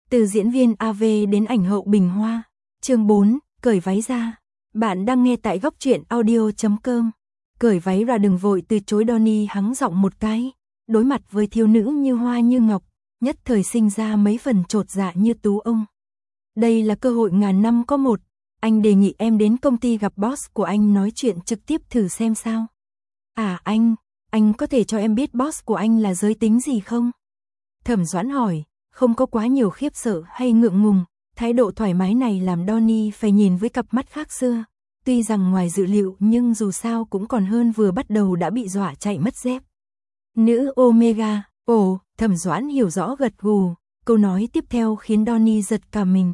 Từ diễn viên AV đến ảnh hậu bình hoa. Chương 4, cởi váy ra. Bạn đang nghe tại góc truyện audio.com. Cởi váy ra, đừng vội từ chối. Donnie hắng giọng một cái. Đối mặt với thiếu nữ như hoa như ngọc, nhất thời sinh ra mấy phần chột dạ như tú ông. Đây là cơ hội ngàn năm có một. Anh đề nghị em đến công ty gặp boss của anh nói chuyện trực tiếp thử xem sao. À anh có thể cho em biết boss của anh là giới tính gì không? Thẩm Doãn hỏi, không có quá nhiều khiếp sợ hay ngượng ngùng, thái độ thoải mái này làm Donnie phải nhìn với cặp mắt khác xưa. Tuy rằng ngoài dự liệu nhưng dù sao cũng còn hơn vừa bắt đầu đã bị dọa chạy mất dép. Nữ Omega, ồ, Thẩm Doãn hiểu rõ gật gù, câu nói tiếp theo khiến Donnie giật cả mình.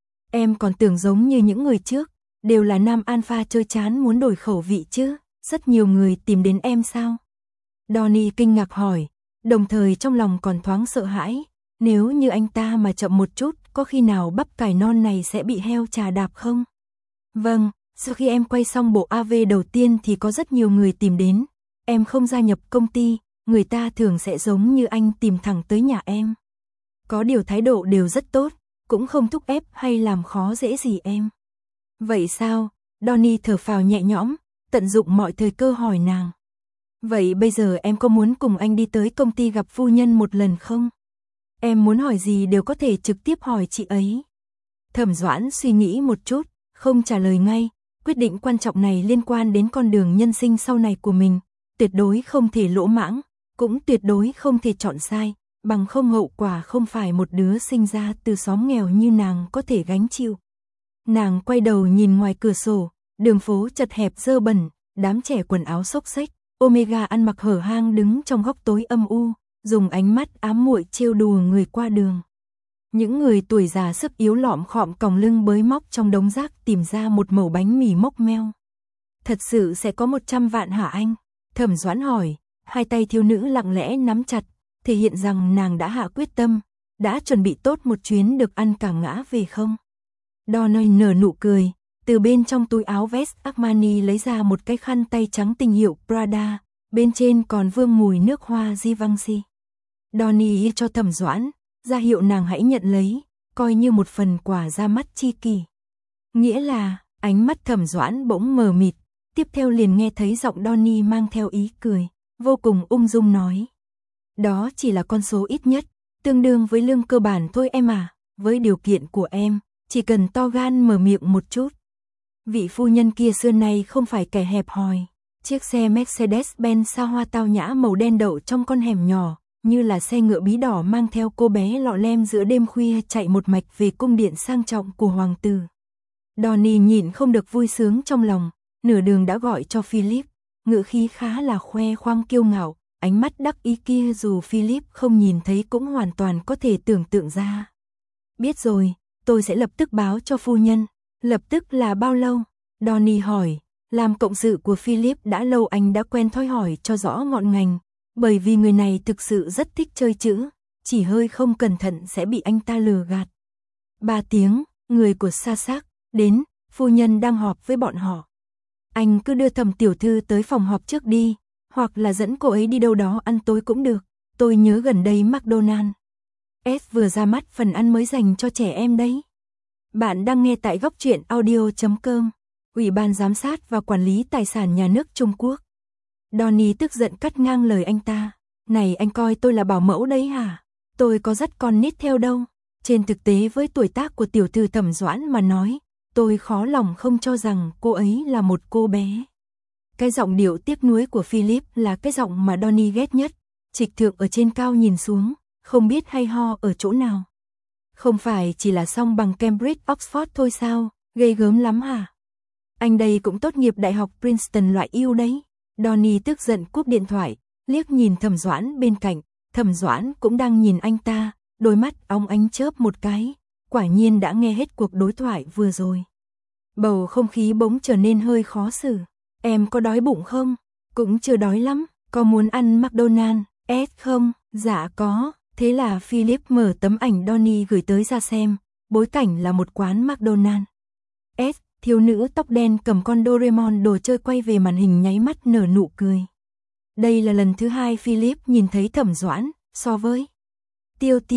Em còn tưởng giống như những người trước, đều là nam alpha chơi chán muốn đổi khẩu vị chứ, rất nhiều người tìm đến em sao? Donnie kinh ngạc hỏi, đồng thời trong lòng còn thoáng sợ hãi, nếu như anh ta mà chậm một chút, có khi nào bắp cải non này sẽ bị heo chà đạp không? Vâng, sau khi em quay xong bộ AV đầu tiên thì có rất nhiều người tìm đến, em không gia nhập công ty, người ta thường sẽ giống như anh tìm thẳng tới nhà em. Có điều thái độ đều rất tốt, cũng không thúc ép hay làm khó dễ gì em. Vậy sao? Donnie thở phào nhẹ nhõm, tận dụng mọi thời cơ hỏi nàng. Vậy bây giờ em có muốn cùng anh đi tới công ty gặp phu nhân một lần không? Em muốn hỏi gì đều có thể trực tiếp hỏi chị ấy. Thẩm Doãn suy nghĩ một chút, không trả lời ngay, quyết định quan trọng này liên quan đến con đường nhân sinh sau này của mình, tuyệt đối không thể lỗ mãng, cũng tuyệt đối không thể chọn sai, bằng không hậu quả không phải một đứa sinh ra từ xóm nghèo như nàng có thể gánh chịu. Nàng quay đầu nhìn ngoài cửa sổ, đường phố chật hẹp dơ bẩn, đám trẻ quần áo xốc xếch, Omega ăn mặc hở hang đứng trong góc tối âm u, dùng ánh mắt ám muội trêu đùa người qua đường. Những người tuổi già sức yếu lọm khọm còng lưng bới móc trong đống rác tìm ra một mẩu bánh mì mốc meo. Thật sự sẽ có 100 vạn hả anh? Thẩm Doãn hỏi, hai tay thiếu nữ lặng lẽ nắm chặt, thể hiện rằng nàng đã hạ quyết tâm, đã chuẩn bị tốt một chuyến được ăn cả ngã về không. Donnie nở nụ cười, từ bên trong túi áo vest Armani lấy ra một cái khăn tay trắng tinh hiệu Prada, bên trên còn vương mùi nước hoa Givenchy. Donnie cho Thẩm Doãn, ra hiệu nàng hãy nhận lấy, coi như một phần quà ra mắt tri kỷ. Nghĩa là, ánh mắt Thẩm Doãn bỗng mờ mịt, tiếp theo liền nghe thấy giọng Donnie mang theo ý cười, vô cùng ung dung nói. Đó chỉ là con số ít nhất, tương đương với lương cơ bản thôi em à, với điều kiện của em, chỉ cần to gan mở miệng một chút. Vị phu nhân kia xưa nay không phải kẻ hẹp hòi, chiếc xe Mercedes-Benz xa hoa tao nhã màu đen đậu trong con hẻm nhỏ, như là xe ngựa bí đỏ mang theo cô bé lọ lem giữa đêm khuya chạy một mạch về cung điện sang trọng của hoàng tử. Donnie nhịn không được vui sướng trong lòng, nửa đường đã gọi cho Philip, ngữ khí khá là khoe khoang kiêu ngạo, ánh mắt đắc ý kia dù Philip không nhìn thấy cũng hoàn toàn có thể tưởng tượng ra. Biết rồi, tôi sẽ lập tức báo cho phu nhân. Lập tức là bao lâu? Donnie hỏi, làm cộng sự của Philip đã lâu anh đã quen thói hỏi cho rõ ngọn ngành, bởi vì người này thực sự rất thích chơi chữ, chỉ hơi không cẩn thận sẽ bị anh ta lừa gạt. 3 tiếng, người của Sa Sắc đến, phu nhân đang họp với bọn họ. Anh cứ đưa Thẩm tiểu thư tới phòng họp trước đi, hoặc là dẫn cô ấy đi đâu đó ăn tối cũng được, tôi nhớ gần đây McDonald S vừa ra mắt phần ăn mới dành cho trẻ em đấy. Bạn đang nghe tại góc truyện audio.com. Ủy ban giám sát và quản lý tài sản nhà nước Trung Quốc. Donnie tức giận cắt ngang lời anh ta. Này anh coi tôi là bảo mẫu đấy hả? Tôi có dắt con nít theo đâu. Trên thực tế với tuổi tác của tiểu thư Thẩm Doãn mà nói, tôi khó lòng không cho rằng cô ấy là một cô bé. Cái giọng điệu tiếc nuối của Philip là cái giọng mà Donnie ghét nhất. Trịch thượng ở trên cao nhìn xuống, không biết hay ho ở chỗ nào. Không phải chỉ là song bằng Cambridge Oxford thôi sao, ghê gớm lắm hả? Anh đây cũng tốt nghiệp đại học Princeton loại yêu đấy. Donnie tức giận cúp điện thoại, liếc nhìn Thẩm Doãn bên cạnh, Thẩm Doãn cũng đang nhìn anh ta, đôi mắt óng ánh chớp một cái, quả nhiên đã nghe hết cuộc đối thoại vừa rồi. Bầu không khí bỗng trở nên hơi khó xử. Em có đói bụng không? Cũng chưa đói lắm, có muốn ăn McDonald S không? Dạ có. Thế là Philip mở tấm ảnh Donnie gửi tới ra xem, bối cảnh là một quán McDonald S, thiếu nữ tóc đen cầm con Doraemon đồ chơi quay về màn hình nháy mắt nở nụ cười. Đây là lần thứ hai Philip nhìn thấy Thẩm Doãn, so với Tiêu Tiêu,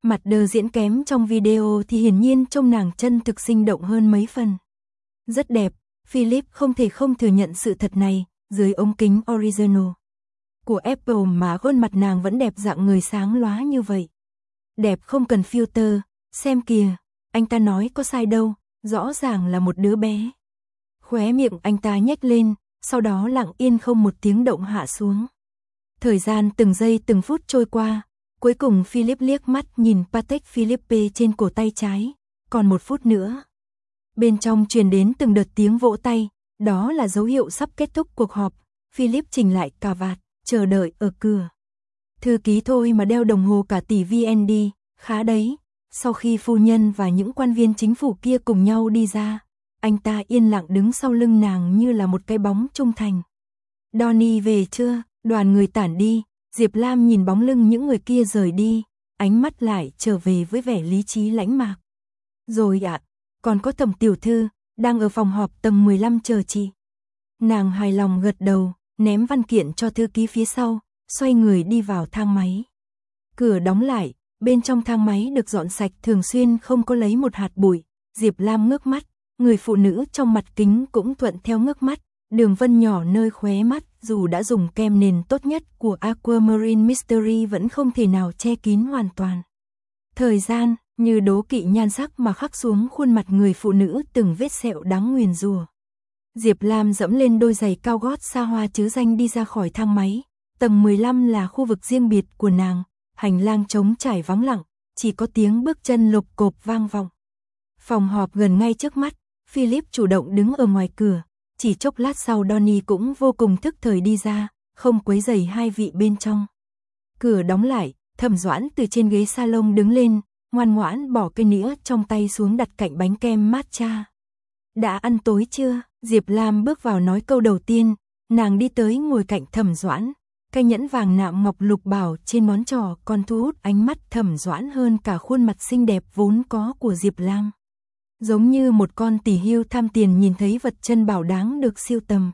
Mặt đờ diễn kém trong video thì hiển nhiên trông nàng chân thực sinh động hơn mấy phần. Rất đẹp, Philip không thể không thừa nhận sự thật này, dưới ống kính original của Apple mà khuôn mặt nàng vẫn đẹp dạng người sáng lóa như vậy. Đẹp không cần filter, xem kìa, anh ta nói có sai đâu, rõ ràng là một đứa bé. Khóe miệng anh ta nhếch lên, sau đó lặng yên không một tiếng động hạ xuống. Thời gian từng giây từng phút trôi qua, cuối cùng Philip liếc mắt nhìn Patek Philippe trên cổ tay trái, còn 1 phút nữa. Bên trong truyền đến từng đợt tiếng vỗ tay, đó là dấu hiệu sắp kết thúc cuộc họp. Philip chỉnh lại cà vạt, chờ đợi ở cửa. Thư ký thôi mà đeo đồng hồ cả tỷ VND, khá đấy. Sau khi phu nhân và những quan viên chính phủ kia cùng nhau đi ra, anh ta yên lặng đứng sau lưng nàng như là một cái bóng trung thành. Donnie về chưa? Đoàn người tản đi, Diệp Lam nhìn bóng lưng những người kia rời đi, ánh mắt lại trở về với vẻ lý trí lãnh mạc. Rồi ạ, còn có Thẩm tiểu thư, đang ở phòng họp tầng 15 chờ chị. Nàng hài lòng gật đầu, ném văn kiện cho thư ký phía sau, xoay người đi vào thang máy. Cửa đóng lại, bên trong thang máy được dọn sạch thường xuyên không có lấy một hạt bụi. Diệp Lam ngước mắt, người phụ nữ trong mặt kính cũng thuận theo ngước mắt, đường vân nhỏ nơi khóe mắt dù đã dùng kem nền tốt nhất của Aquamarine Mystery vẫn không thể nào che kín hoàn toàn. Thời gian, như đố kỵ nhan sắc mà khắc xuống khuôn mặt người phụ nữ từng vết sẹo đáng nguyền rủa. Diệp Lam dẫm lên đôi giày cao gót xa hoa chứa danh đi ra khỏi thang máy. Tầng 15 là khu vực riêng biệt của nàng, hành lang trống trải vắng lặng, chỉ có tiếng bước chân lộp cộp vang vọng. Phòng họp gần ngay trước mắt, Philip chủ động đứng ở ngoài cửa, chỉ chốc lát sau Donnie cũng vô cùng thức thời đi ra, không quấy rầy hai vị bên trong. Cửa đóng lại, Thẩm Doãn từ trên ghế salon đứng lên, ngoan ngoãn bỏ cây nĩa trong tay xuống đặt cạnh bánh kem matcha. Đã ăn tối chưa? Diệp Lam bước vào nói câu đầu tiên, nàng đi tới ngồi cạnh Thẩm Doãn. Cái nhẫn vàng nạm ngọc lục bảo trên ngón trỏ còn thu hút ánh mắt Thẩm Doãn hơn cả khuôn mặt xinh đẹp vốn có của Diệp Lam. Giống như một con tỷ hưu tham tiền nhìn thấy vật chân bảo đáng được siêu tầm.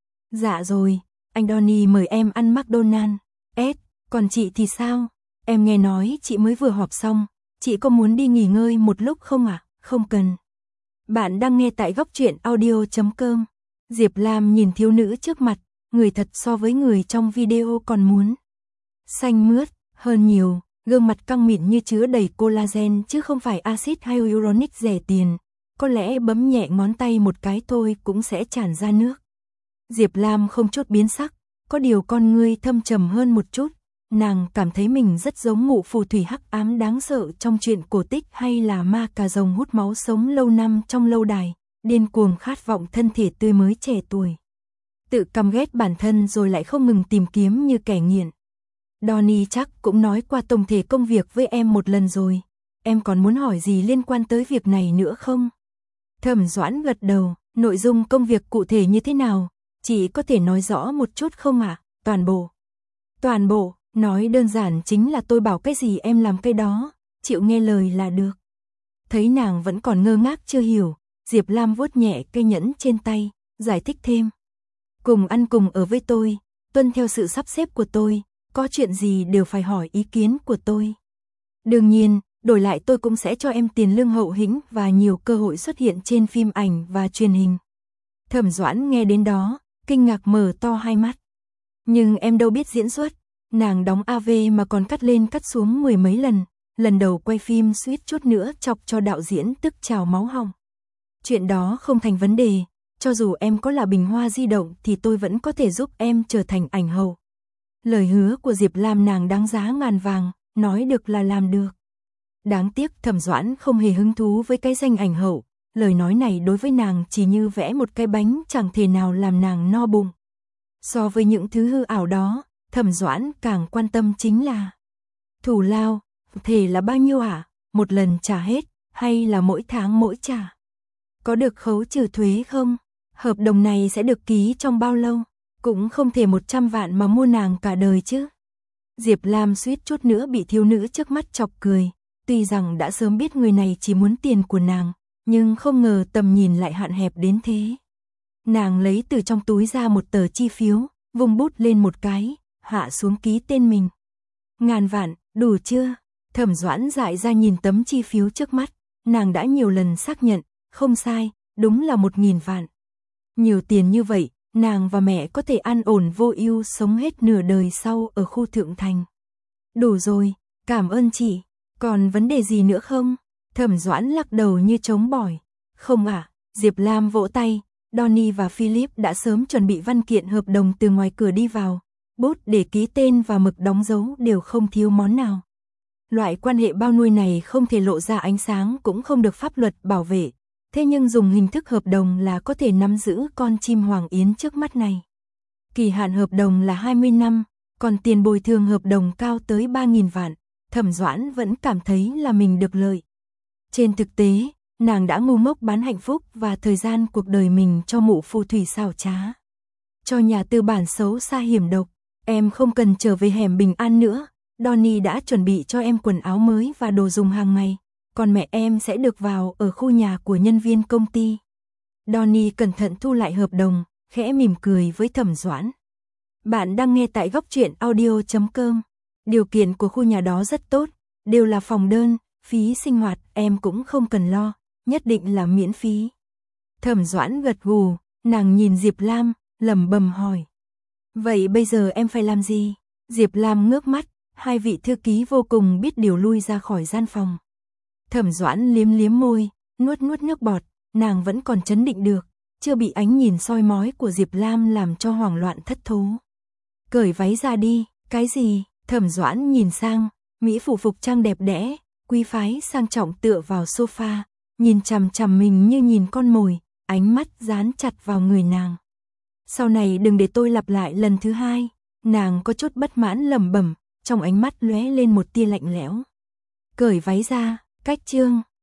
Dạ rồi, anh Donnie mời em ăn McDonald's. Còn chị thì sao? Em nghe nói chị mới vừa họp xong, chị có muốn đi nghỉ ngơi một lúc không ạ? Không cần. Bạn đang nghe tại góc truyện audio.com. Diệp Lam nhìn thiếu nữ trước mặt, người thật so với người trong video còn muốn. Xanh mướt, hơn nhiều, gương mặt căng mịn như chứa đầy collagen chứ không phải axit hyaluronic rẻ tiền. Có lẽ bấm nhẹ ngón tay một cái thôi cũng sẽ tràn ra nước. Diệp Lam không chút biến sắc, có điều con ngươi thâm trầm hơn một chút. Nàng cảm thấy mình rất giống ngũ phù thủy hắc ám đáng sợ trong truyện cổ tích hay là ma cà rồng hút máu sống lâu năm trong lâu đài, điên cuồng khát vọng thân thể tươi mới trẻ tuổi. Tự căm ghét bản thân rồi lại không ngừng tìm kiếm như kẻ nghiện. Donnie chắc cũng nói qua tổng thể công việc với em một lần rồi. Em còn muốn hỏi gì liên quan tới việc này nữa không? Thẩm Doãn gật đầu, nội dung công việc cụ thể như thế nào? Chị có thể nói rõ một chút không ạ? Toàn bộ. Toàn bộ, nói đơn giản chính là tôi bảo cái gì em làm cái đó, chịu nghe lời là được. Thấy nàng vẫn còn ngơ ngác chưa hiểu, Diệp Lam vuốt nhẹ cây nhẫn trên tay, giải thích thêm. Cùng ăn cùng ở với tôi, tuân theo sự sắp xếp của tôi, có chuyện gì đều phải hỏi ý kiến của tôi. Đương nhiên, đổi lại tôi cũng sẽ cho em tiền lương hậu hĩnh và nhiều cơ hội xuất hiện trên phim ảnh và truyền hình. Thẩm Doãn nghe đến đó, kinh ngạc mở to hai mắt. Nhưng em đâu biết diễn xuất, nàng đóng AV mà còn cắt lên cắt xuống 10 mấy lần, lần đầu quay phim suýt chút nữa chọc cho đạo diễn tức trào máu họng. Chuyện đó không thành vấn đề, cho dù em có là bình hoa di động thì tôi vẫn có thể giúp em trở thành ảnh hậu. Lời hứa của Diệp Lam nàng đáng giá ngàn vàng, nói được là làm được. Đáng tiếc Thẩm Doãn không hề hứng thú với cái danh ảnh hậu, lời nói này đối với nàng chỉ như vẽ một cái bánh chẳng thể nào làm nàng no bụng. So với những thứ hư ảo đó, Thẩm Doãn càng quan tâm chính là thù lao, thể là bao nhiêu hả? Một lần trả hết, hay là mỗi tháng mỗi trả? Có được khấu trừ thuế không? Hợp đồng này sẽ được ký trong bao lâu? Cũng không thể 100 vạn mà mua nàng cả đời chứ. Diệp Lam suýt chút nữa bị thiếu nữ trước mắt chọc cười, tuy rằng đã sớm biết người này chỉ muốn tiền của nàng, nhưng không ngờ tầm nhìn lại hạn hẹp đến thế. Nàng lấy từ trong túi ra một tờ chi phiếu, vung bút lên một cái, hạ xuống ký tên mình. 1000 vạn, đủ chưa? Thẩm Doãn dại ra nhìn tấm chi phiếu trước mắt, nàng đã nhiều lần xác nhận, không sai, đúng là 1.000 vạn. Nhiều tiền như vậy, nàng và mẹ có thể an ổn vô ưu sống hết nửa đời sau ở khu thượng thành. Đủ rồi, cảm ơn chị, còn vấn đề gì nữa không? Thẩm Doãn lắc đầu như trống bỏi. Không ạ, Diệp Lam vỗ tay, Donnie và Philip đã sớm chuẩn bị văn kiện hợp đồng từ ngoài cửa đi vào, bút để ký tên và mực đóng dấu đều không thiếu món nào. Loại quan hệ bao nuôi này không thể lộ ra ánh sáng cũng không được pháp luật bảo vệ, thế nhưng dùng hình thức hợp đồng là có thể nắm giữ con chim hoàng yến trước mắt này. Kỳ hạn hợp đồng là 20 năm, còn tiền bồi thường hợp đồng cao tới 3.000 vạn, Thẩm Doãn vẫn cảm thấy là mình được lợi. Trên thực tế, nàng đã ngu ngốc bán hạnh phúc và thời gian cuộc đời mình cho mụ phù thủy xảo trá. Cho nhà tư bản xấu xa hiểm độc, em không cần trở về hẻm bình an nữa, Donnie đã chuẩn bị cho em quần áo mới và đồ dùng hàng ngày, còn mẹ em sẽ được vào ở khu nhà của nhân viên công ty. Donnie cẩn thận thu lại hợp đồng, khẽ mỉm cười với Thẩm Doãn. Bạn đang nghe tại góc truyện audio.com. Điều kiện của khu nhà đó rất tốt, đều là phòng đơn, phí sinh hoạt em cũng không cần lo, nhất định là miễn phí. Thẩm Doãn gật gù, nàng nhìn Diệp Lam, lẩm bẩm hỏi. Vậy bây giờ em phải làm gì? Diệp Lam ngước mắt, hai vị thư ký vô cùng biết điều lui ra khỏi gian phòng. Thẩm Doãn liếm liếm môi, nuốt nước bọt, nàng vẫn còn trấn định được, chưa bị ánh nhìn soi mói của Diệp Lam làm cho hoảng loạn thất thố. Cởi váy ra đi, cái gì? Thẩm Doãn nhìn sang, mỹ phụ phục trang đẹp đẽ, quý phái sang trọng tựa vào sofa, nhìn chằm chằm mình như nhìn con mồi, ánh mắt dán chặt vào người nàng. Sau này đừng để tôi lặp lại lần thứ hai, nàng có chút bất mãn lẩm bẩm, trong ánh mắt lóe lên một tia lạnh lẽo. Cởi váy ra, cách chương.